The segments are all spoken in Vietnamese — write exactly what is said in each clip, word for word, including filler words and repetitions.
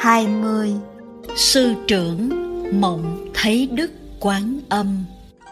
hai mươi. Sư trưởng mộng thấy Đức Quán Âm.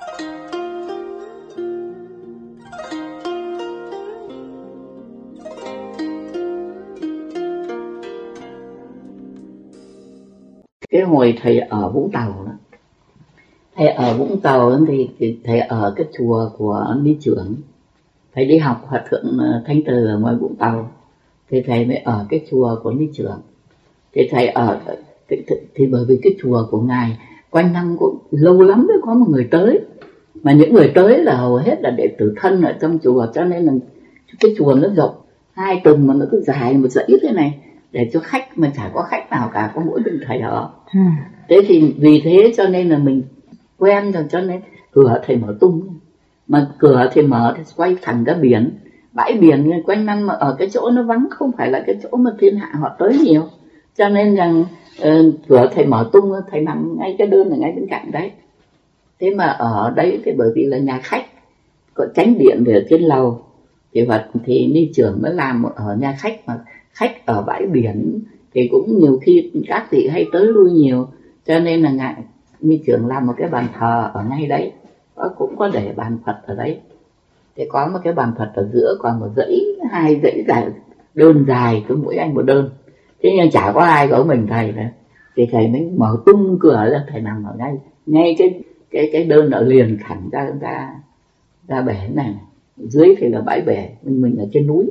Cái hồi thầy ở Vũng Tàu đó, thầy ở Vũng Tàu thì, thì thầy ở cái chùa của ni trưởng. Thầy đi học Hòa thượng Thanh Từ ở ngoài Vũng Tàu, thì thầy mới ở cái chùa của ni trưởng. Thì thầy ở thì, thì, thì bởi vì cái chùa của ngài quanh năm cũng lâu lắm mới có một người tới, mà những người tới là hầu hết là đệ tử thân ở trong chùa, cho nên là cái chùa nó rộng hai tầng mà nó cứ dài một dãy thế này để cho khách, mà chả có khách nào cả, có mỗi mình thầy ở. Ừ. Thế thì vì thế cho nên là mình quen rồi, cho nên cửa thầy mở tung, mà cửa thì mở thì quay thẳng ra biển, bãi biển quanh năm, mà ở cái chỗ nó vắng, không phải là cái chỗ mà thiên hạ họ tới nhiều, cho nên rằng uh, cửa thầy mở tung, thầy nằm ngay cái đơn ở ngay bên cạnh đấy. Thế mà ở đấy thì bởi vì là nhà khách có chánh điện ở trên lầu, thì vật thì ni trưởng mới làm ở nhà khách, mà khách ở bãi biển thì cũng nhiều khi các vị hay tới lui nhiều, cho nên là ngài ni trưởng làm một cái bàn thờ ở ngay đấy, cũng có để bàn Phật ở đấy. Thì có một cái bàn Phật ở giữa, còn một dãy, hai dãy dài đơn dài, cứ mỗi anh một đơn. Thế nhưng chả có ai, có mình thầy nữa. Thì thầy mới mở tung cửa ra, thầy nằm ở ngay ngay cái cái cái đơn ở liền thẳng ra ra ra bể này. Dưới thì là bãi bể, mình mình ở trên núi.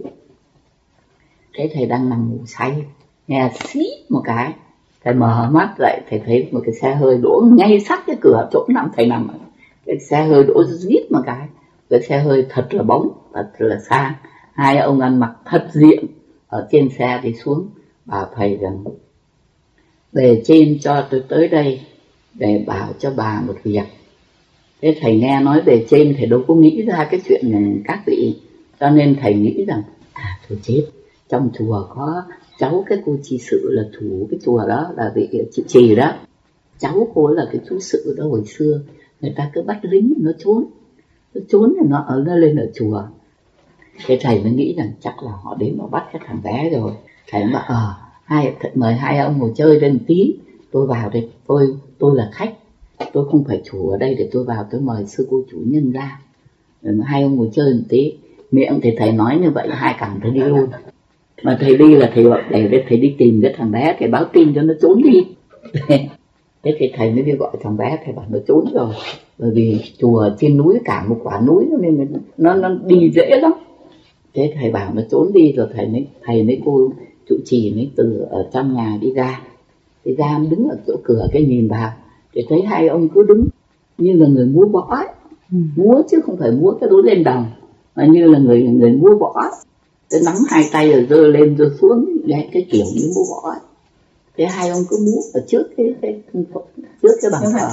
Thế thầy đang nằm ngủ say, nghe xí một cái, thầy mở mắt dậy, thầy thấy một cái xe hơi đỗ ngay sát cái cửa chỗ nằm thầy nằm. Cái xe hơi đỗ rít một cái, cái xe hơi thật là bóng, thật là sang. Hai ông ăn mặc thật diện ở trên xe thì xuống, bảo thầy rằng bề trên cho tôi tới đây để bảo cho bà một việc. Thế thầy nghe nói bề trên, thầy đâu có nghĩ ra cái chuyện này các vị, cho nên thầy nghĩ rằng à thôi chết, trong chùa có cháu cái cô chi sự là chủ cái chùa đó, là vị chị Trì đó, cháu cô là cái chú sự đó. Hồi xưa người ta cứ bắt lính nó trốn, nó trốn thì nó ở nó lên ở chùa. Thế thầy mới nghĩ rằng chắc là họ đến nó bắt cái thằng bé rồi. Thầy mới bảo ờ hai mời hai ông ngồi chơi lên tí, tôi vào đây, tôi tôi là khách, tôi không phải chủ ở đây, để tôi vào tôi mời sư cô chủ nhân ra, rồi mà hai ông ngồi chơi một tí. Miệng thì thầy nói như vậy, hai cẳng thầy đi luôn. Mà thầy đi là thầy gọi để thầy đi tìm cái thằng bé, thầy báo tin cho nó trốn đi. Thế thì thầy mới đi gọi thằng bé, thầy bảo nó trốn rồi, bởi vì chùa trên núi, cả một quả núi nên nó nó đi dễ lắm. Thế thầy bảo nó trốn đi rồi, thầy mới thầy mới cô trụ trì mới từ ở trong nhà đi ra, đi ra đứng ở chỗ cửa cái nhìn vào, thì thấy hai ông cứ đứng như là người múa võ ấy. Ừ. Múa chứ không phải múa cái đố lên đồng, mà như là người người múa võ. Thế nắm hai tay rồi giơ lên giơ xuống, cái cái kiểu như múa võ ấy. Thế hai ông cứ múa ở trước cái cái trước cái bàn thờ.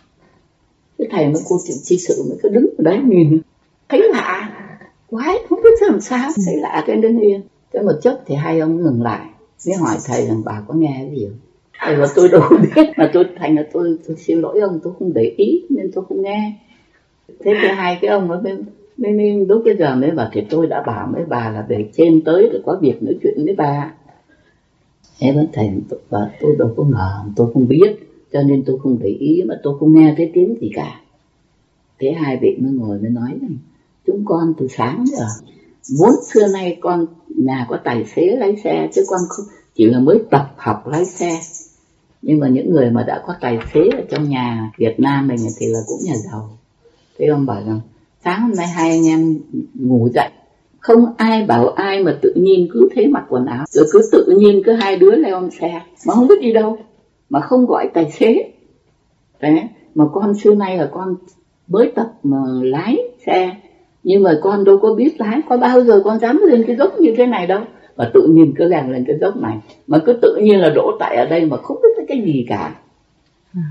Cái thầy với cô tiểu chi sự mới cứ đứng ở đấy nhìn, thấy lạ quái, không biết làm sao, thấy lạ cái đứng yên. Thế một chút thì hai ông ngừng lại, mới hỏi thầy rằng bà có nghe cái gì không? Thầy bảo tôi đâu biết, mà tôi thành là tôi, tôi xin lỗi ông, tôi không để ý nên tôi không nghe. Thế thì hai cái ông mới mới, mới lúc bây giờ mới bảo thì tôi đã bảo với bà là về trên tới để có việc nói chuyện với bà. Thế vẫn thầy bảo tôi đâu có ngờ, tôi không biết, cho nên tôi không để ý, mà tôi không nghe thấy tiếng gì cả. Thế hai vị mới ngồi mới nói này, chúng con từ sáng giờ muốn xưa nay con nhà có tài xế lái xe, chứ con không, chỉ là mới tập học lái xe. Nhưng mà những người mà đã có tài xế ở trong nhà Việt Nam mình thì là cũng nhà giàu. Thế ông bảo rằng sáng hôm nay hai anh em ngủ dậy, không ai bảo ai mà tự nhiên cứ thế mặc quần áo, rồi cứ tự nhiên cứ hai đứa leo xe mà không biết đi đâu, mà không gọi tài xế. Đấy, mà con xưa nay là con mới tập mà lái xe, nhưng mà con đâu có biết lái, có bao giờ con dám lên cái dốc như thế này đâu, mà tự nhiên cứ leo lên cái dốc này, mà cứ tự nhiên là đỗ tại ở đây mà không biết cái gì cả. À.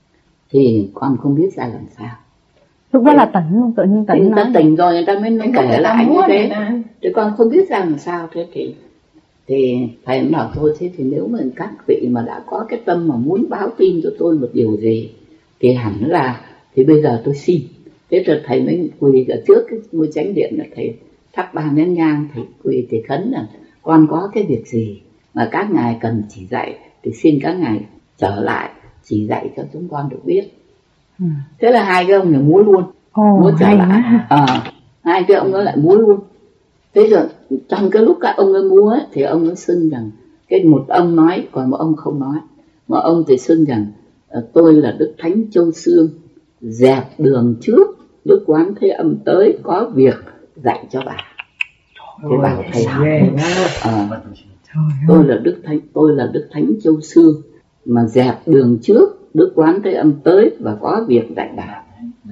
Thì con không biết ra làm sao. Lúc đó là tỉnh luôn, tự nhiên tỉnh. Người ta tỉnh rồi người ta mới nói kể lại như thế, thì con không biết ra làm sao. Thế thì thì thầy cũng bảo thôi, thế thì nếu mà các vị mà đã có cái tâm mà muốn báo tin cho tôi một điều gì thì hẳn là thì bây giờ tôi xin. Thế rồi thầy mới quỳ ở trước cái ngôi chánh điện, là thầy thắp ba nén nhang, thầy quỳ thì khấn là con có cái việc gì mà các ngài cần chỉ dạy thì xin các ngài trở lại chỉ dạy cho chúng con được biết. Ừ. Thế là hai cái ông này múa luôn. Ồ, múa trở hay lại quá. à, hai cái ông đó lại múa luôn. Thế rồi trong cái lúc các ông ấy múa ấy, thì ông ấy xưng rằng cái một ông nói còn một ông không nói. Một ông thì xưng rằng tôi là Đức Thánh Châu Xương, dẹp đường trước Đức Quán Thế Âm tới có việc dạy cho bà. Thế bảo thầy à, tôi là Đức Thánh tôi là Đức Thánh Châu Xương mà dẹp đường trước Đức Quán Thế Âm tới và có việc dạy bà.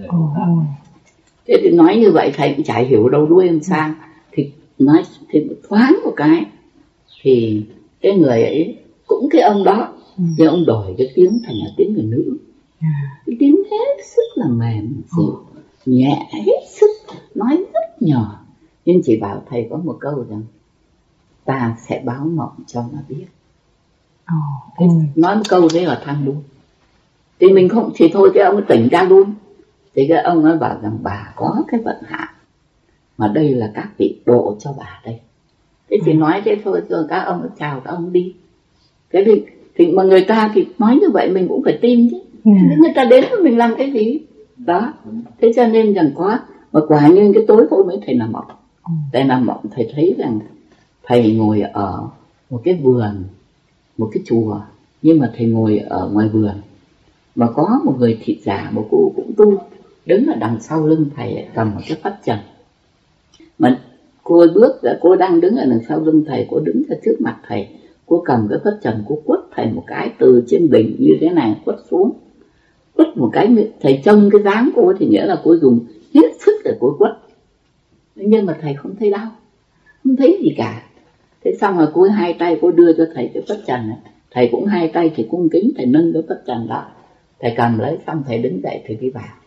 Thế thì nói như vậy thầy cũng chả hiểu đâu đuôi làm sao. Thì nói thì thoáng một cái thì cái người ấy cũng cái ông đó, ừ. nhưng ông đổi cái tiếng thành là tiếng người nữ. À. Cái tiếng hết sức là mềm dịu, oh. nhẹ hết sức, nói rất nhỏ. Nhưng chỉ bảo thầy có một câu rằng ta sẽ báo mộng cho nó biết. Oh. Thế, nói một câu thế là thăng luôn. Thì mình không thì thôi cái ông ấy tỉnh ra luôn. Thì cái ông ấy bảo rằng bà có cái vận hạn mà đây là các vị độ cho bà đây. Thế thì nói thế thôi rồi các ông ấy chào các ông đi. Cái thì, thì mà người ta thì nói như vậy mình cũng phải tin chứ. Yeah. Người ta đến với mình làm cái gì đó. Thế cho nên rằng có mà quả nhiên cái tối hôm ấy thầy nằm mộng. Ừ. Thầy nằm mộng thầy thấy rằng thầy ngồi ở một cái vườn, một cái chùa, nhưng mà thầy ngồi ở ngoài vườn mà có một người thị giả, một cô cũng tu đứng ở đằng sau lưng thầy cầm một cái phất trần. Mà cô bước ra, cô đang đứng ở đằng sau lưng thầy, cô đứng ra trước mặt thầy, cô cầm cái phất trần, cô quất thầy một cái từ trên đỉnh như thế này quất xuống, quất một cái. Thầy trông cái dáng cô thì nghĩa là cô dùng hết sức để cô quất, nhưng mà thầy không thấy đau, không thấy gì cả. Thế xong rồi cô hai tay cô đưa cho thầy cái phất trần này, thầy cũng hai tay thì cung kính thầy nâng cái phất trần đó, thầy cầm lấy xong thầy đứng dậy thầy đi vào.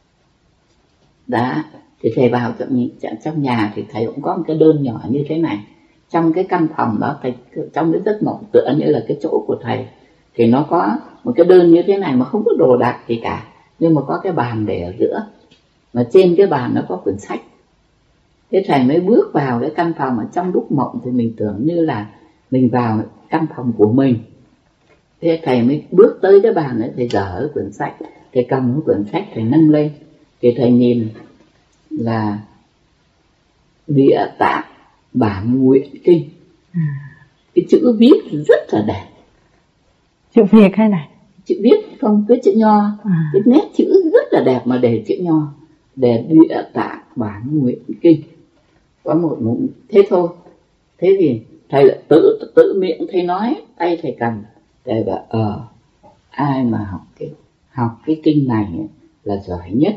Đó, thì thầy vào trong, trong nhà thì thầy cũng có một cái đơn nhỏ như thế này. Trong cái căn phòng đó, thầy, trong cái giấc mộng tựa như là cái chỗ của thầy, thì nó có một cái đơn như thế này mà không có đồ đạc gì cả, nhưng mà có cái bàn để ở giữa, mà trên cái bàn nó có quyển sách. Thế thầy mới bước vào cái căn phòng, ở trong lúc mộng thì mình tưởng như là mình vào căn phòng của mình. Thế thầy mới bước tới cái bàn ấy, thầy dở cái quyển sách, thầy cầm cái quyển sách thầy nâng lên, thì thầy nhìn là Địa Tạng Bản Nguyện Kinh. À. Cái chữ viết rất là đẹp. Chữ Việt hay này? Chữ viết không, cái chữ nho. À. Cái nét chữ rất là đẹp mà để chữ nho, để Địa Tạng Bản Nguyện Kinh. Có một, một thế thôi. Thế thì thầy lại tự tự miệng thầy nói, tay thầy cầm, thầy bảo ờ ai mà học cái học cái kinh này là giỏi nhất.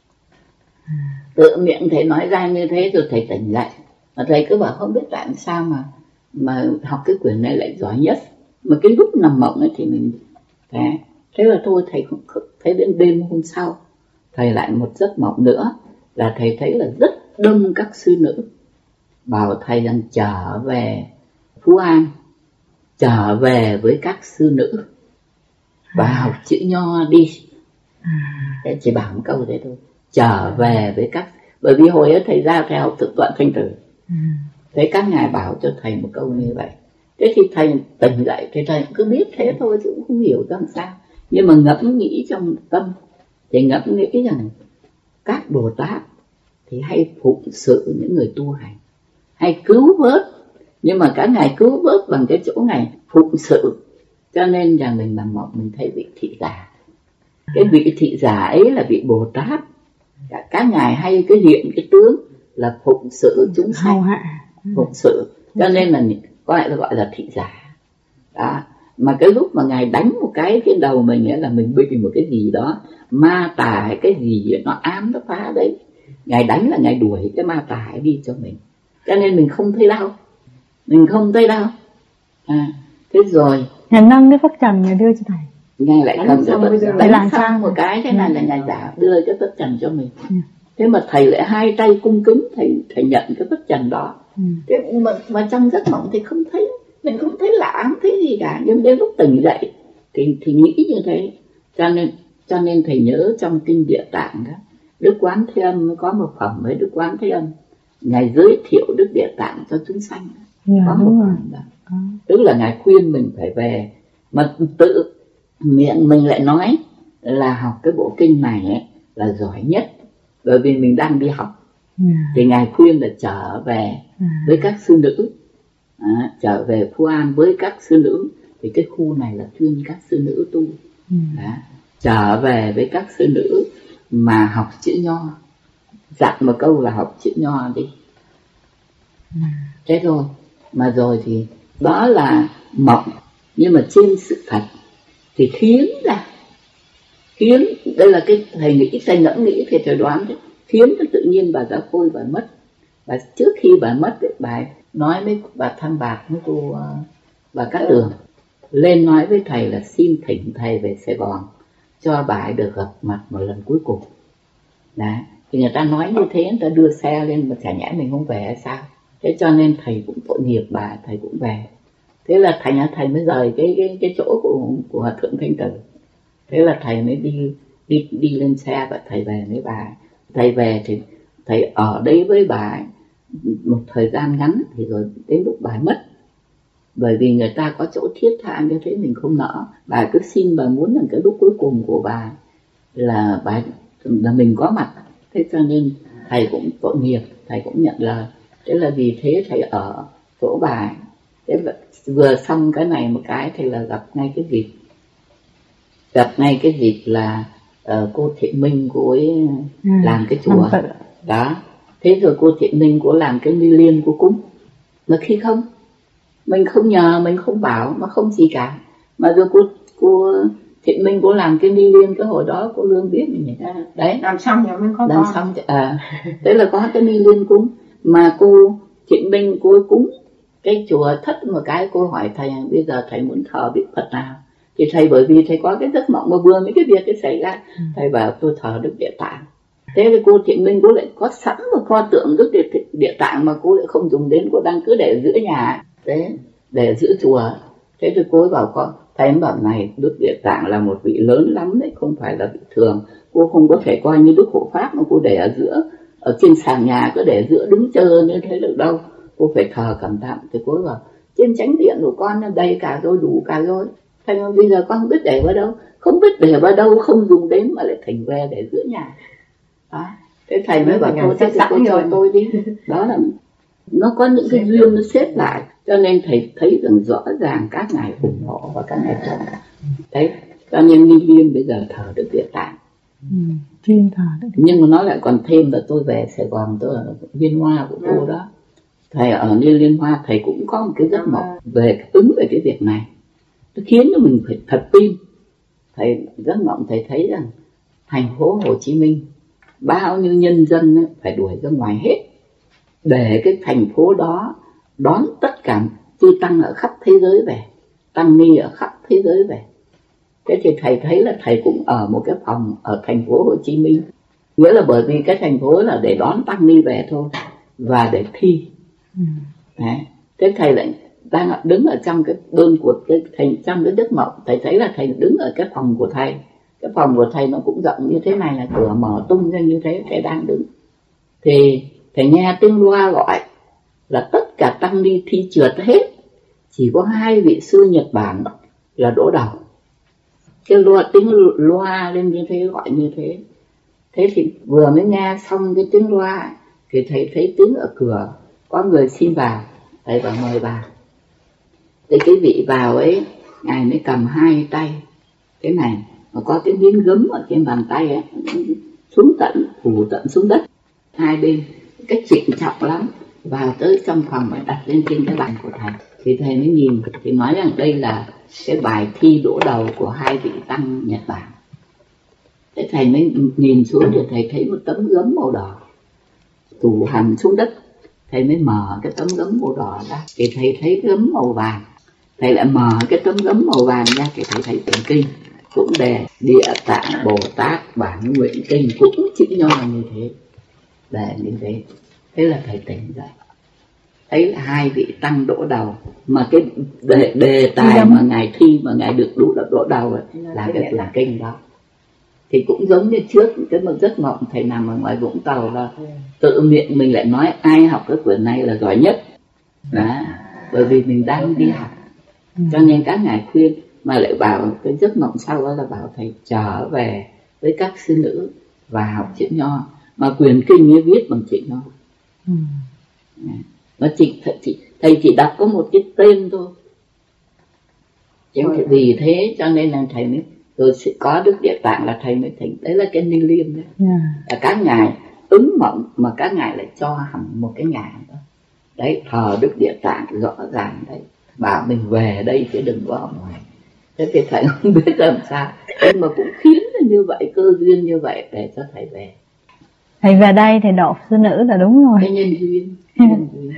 À. Tự miệng thầy nói ra như thế rồi thầy tỉnh dậy. Mà thầy cứ bảo không biết tại sao mà mà học cái quyển này lại giỏi nhất. Mà cái lúc nằm mộng ấy thì mình thế, thế là thôi thầy không thấy. Đến đêm hôm sau thầy lại một giấc mộng nữa, là thầy thấy là rất đông các sư nữ bảo thầy rằng trở về Phú An, trở về với các sư nữ và học chữ nho đi. Thế chỉ bảo một câu thế thôi, trở về với các, bởi vì hồi ấy thầy ra thầy học tự tọa thanh tử. Thế các ngài bảo cho thầy một câu như vậy. Thế thì thầy tỉnh dậy thì thầy cứ biết thế thôi chứ cũng không hiểu làm sao. Nhưng mà ngẫm nghĩ trong tâm thì ngẫm nghĩ rằng các Bồ Tát thì hay phụng sự những người tu hành, hay cứu vớt, nhưng mà các ngài cứu vớt bằng cái chỗ ngài phụng sự. Cho nên rằng mình nằm mộng mình thấy vị thị giả, cái vị thị giả ấy là vị Bồ Tát. Các ngài hay cái hiện cái tướng là phụng sự chúng sanh, phụng sự, cho nên là có lẽ là gọi là thị giả. Đó. Mà cái lúc mà ngài đánh một cái trên đầu mình ấy là mình bị một cái gì đó ma tà hay cái gì nó ám nó phá đấy, ngài đánh là ngài đuổi cái ma tà ấy đi cho mình, cho nên mình không thấy đau, mình không thấy đau. À, thế rồi ngài nâng cái phất trần ngài đưa cho thầy, ngài lại cầm cái phất trần đánh sang một cái thế này là ngài giả đưa cái phất trần cho mình. Ừ. Thế mà thầy lại hai tay cung kính thầy thầy nhận cái phất trần đó. Ừ. Thế mà, mà trong giấc mộng thì không thấy, mình không thấy lạ, không thấy gì cả, nhưng đến lúc tỉnh dậy thì thì nghĩ như thế. Cho nên cho nên thầy nhớ trong kinh Địa Tạng đó, Đức Quán Thế Âm có một phẩm với Đức Quán Thế Âm, ngài giới thiệu Đức Địa Tạng cho chúng sanh. Yeah, có một phẩm đó. À. Tức là ngài khuyên mình phải về mà tự miệng mình lại nói là học cái bộ kinh này ấy, là giỏi nhất, bởi vì mình đang đi học. Yeah. Thì ngài khuyên là trở về yeah. với các sư nữ, à, trở về Phú An với các sư nữ, thì cái khu này là chuyên các sư nữ tu. Yeah. Trở về với các sư nữ mà học chữ Nho, dặn một câu là học chữ Nho đi. Yeah. Thế thôi, mà rồi thì đó là mộng, nhưng mà trên sự thật thì khiến ra, khiến, đây là cái thầy nghĩ, thầy ngẫm nghĩ thì thầy đoán đấy, khiến cho tự nhiên bà Giáo Khôi bà mất. Và trước khi bà mất ấy, bà nói với bà Tham Bạc với cô bà Cát Tường lên nói với thầy là xin thỉnh thầy về Sài Gòn cho bà ấy được gặp mặt một lần cuối cùng. Đấy, thì người ta nói như thế, người ta đưa xe lên mà chả nhẽ mình không về hay sao? Thế cho nên thầy cũng tội nghiệp bà, thầy cũng về. Thế là thành thầy mới rời cái cái cái chỗ của của Hòa Thượng Thanh Tử. Thế là thầy mới đi đi đi lên xe và thầy về với bà. Thầy về thì thầy ở đấy với bà một thời gian ngắn, thì rồi đến lúc bà mất, bởi vì người ta có chỗ thiết tha như thế mình không nỡ, bà cứ xin, bà muốn là cái lúc cuối cùng của bà là bà là mình có mặt. Thế cho nên thầy cũng tội nghiệp, thầy cũng nhận lời. Thế là vì thế thầy ở chỗ bà. Thế vừa xong cái này một cái thì là gặp ngay cái dịp gặp ngay cái dịp là uh, cô Thiện Minh cô ấy ừ, làm cái chùa đó. Thế rồi cô Thiện Minh cô làm cái ni liên cô cúng, mà khi không mình không nhờ, mình không bảo, mà không gì cả, mà rồi cô cô Thiện Minh cô làm cái ni liên, cái hồi đó cô Lương biết mình nhỉ, đấy làm xong rồi mới có làm con. Xong à, thế là có cái ni liên cúng, mà cô Thiện Minh cô ấy cúng cái chùa thất một cái, cô hỏi thầy bây giờ thầy muốn thờ vị Phật nào, thì thầy bởi vì thầy có cái giấc mộng mà vừa mấy cái việc cái xảy ra, ừ. thầy bảo tôi thờ Đức Địa Tạng. Thế thì cô Thiện Minh cô lại có sẵn một pho tượng Đức Địa, Địa Tạng mà cô lại không dùng đến, cô đang cứ để giữa nhà, thế để giữa chùa. Thế thì cô ấy bảo con, thầy ấy bảo này, Đức Địa Tạng là một vị lớn lắm đấy, không phải là vị thường, cô không có thể coi như Đức Hộ Pháp mà cô để ở giữa, ở trên sàn nhà cứ để giữa đứng chờ như thế được đâu, cô phải thờ cẩn thận. Thì cô ấy bảo trên chánh điện của con đầy cả rồi, đủ cả rồi, thầy mà bây giờ con không biết để vào đâu, không biết để vào đâu, không dùng đến mà lại thỉnh về để giữa nhà đó. Thế thầy mới bảo thôi thế thì cô cho tôi đi. Đó là nó có những cái duyên nó xếp lại, cho nên thầy thấy rằng rõ ràng các ngài ủng hộ và các ngài chọn đấy. Cho nên Ni Liên bây giờ thờ Đức Địa Tạng, ừ, chuyên thờ Đức Địa Tạng. Nhưng mà nó lại còn thêm là tôi về Sài Gòn, tôi ở Liên Hoa của cô đó, thầy ở Liên Liên Hoa, thầy cũng có một cái giấc mộng về ứng về cái việc này, nó khiến cho mình phải thật tin. Thầy giấc mộng thầy thấy rằng thành phố Hồ Chí Minh bao nhiêu nhân dân ấy, phải đuổi ra ngoài hết để cái thành phố đó đón tất cả chư tăng ở khắp thế giới về, tăng ni ở khắp thế giới về. Thế thì thầy thấy là thầy cũng ở một cái phòng ở thành phố Hồ Chí Minh, nghĩa là bởi vì cái thành phố là để đón tăng ni về thôi và để thi. Đấy. Thế thầy lại đang đứng ở trong cái đơn của cái thầy, trong cái giấc mộng thầy thấy là thầy đứng ở cái phòng của thầy, cái phòng của thầy nó cũng rộng như thế này, là cửa mở tung ra như thế, thầy đang đứng thì thầy nghe tiếng loa gọi là tất cả tăng ni thi trượt hết, chỉ có hai vị sư Nhật Bản là đỗ đầu. Cái loa tiếng loa lên như thế, gọi như thế. Thế thì vừa mới nghe xong cái tiếng loa thì thầy thấy tiếng ở cửa có người xin vào, thầy bảo mời vào. Thế cái vị vào ấy, ngài mới cầm hai tay thế này, mà có cái miếng gấm ở trên bàn tay ấy, xuống tận, phủ tận xuống đất hai bên, cái trịnh trọng lắm. Vào tới trong phòng và đặt lên trên cái bàn của thầy, thì thầy mới nhìn thì nói rằng đây là cái bài thi đỗ đầu của hai vị tăng Nhật Bản. Thế thầy mới nhìn xuống thì thầy thấy một tấm gấm màu đỏ tủ hẳn xuống đất. Thầy mới mở cái tấm gấm màu đỏ ra thì thầy thấy gấm màu vàng. Thầy lại mở cái tấm gấm màu vàng ra thì thầy thấy quyển kinh cũng đề Địa Tạng Bồ Tát Bản Nguyện Kinh, cũng chữ nho như thế, đề như thế. Thế là thầy tỉnh dậy, thấy là hai vị tăng đỗ đầu, mà cái đề, đề tài mà ngài thi mà ngài được đỗ đỗ đầu ấy, là cái quyển kinh đó. Thì cũng giống như trước cái một giấc mộng thầy nằm ở ngoài Vũng Tàu là tự miệng mình lại nói ai học cái quyển này là giỏi nhất đó, bởi vì mình đang đi học. Cho nên các ngài khuyên mà lại bảo cái giấc mộng sau đó là bảo thầy trở về với các sư nữ và học chữ nho, mà quyền kinh ấy viết bằng chữ nho. Ừ. Nó chỉ, chỉ thầy chỉ đọc có một cái tên thôi. Chính vì thế cho nên là thầy mới rồi sẽ có Đức Địa Tạng là thầy mới thỉnh, đấy là cái ni liêm đấy. Yeah. Là các ngài ứng mộng mà các ngài lại cho hẳn một cái nhà đó. Đấy, thờ Đức Địa Tạng rõ ràng đấy, bảo mình về đây chứ đừng có ở ngoài. Thế thì thầy không biết làm sao, nhưng mà cũng khiến như vậy, cơ duyên như vậy để cho thầy về. Thầy về đây thì độ sư nữ là đúng rồi. Cái nhân duyên, nhân duyên.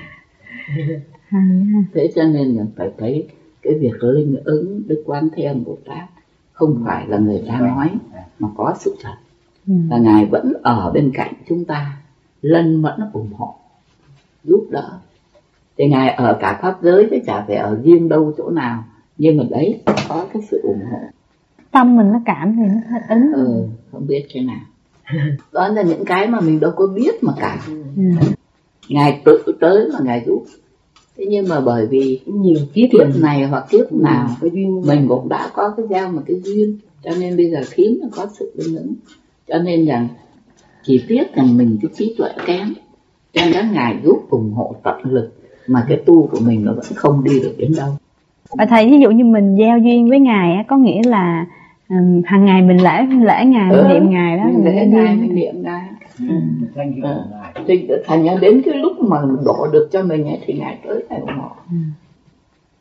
Thế cho nên là phải thấy cái việc linh ứng Đức Quán Thế Âm Bồ Tát không phải là người ta nói mà có sự thật. Ừ. Là ngài vẫn ở bên cạnh chúng ta, lân mẫn ủng hộ, giúp đỡ. Thì ngài ở cả pháp giới chứ chả phải ở riêng đâu chỗ nào, nhưng mà đấy có cái sự ủng hộ. Tâm mình nó cảm thì nó hết ứng. Ừ, không biết thế nào. Đó là những cái mà mình đâu có biết mà cả. Ừ. Ngài tự tới mà ngài giúp. Thế nhưng mà bởi vì nhiều kiếp này hoặc kiếp nào ừ, mình cũng đã có cái gieo một cái duyên, cho nên bây giờ khiến nó có sự linh ứng. Cho nên rằng chỉ tiếc rằng mình cái trí tuệ kém, cho nên các ngài giúp ủng hộ tận lực mà cái tu của mình nó vẫn không đi được đến đâu. Và thầy, ví dụ như mình gieo duyên với ngài á, có nghĩa là um, hàng ngày mình lễ lễ ngài, ừ, mình niệm ngài đó, mình lễ ngài, mình niệm ngài. Ừ. Ừ. Thì thành ra đến cái lúc mà đổ được cho mình ấy, thì ngài tới ngài ủng hộ. Ừ.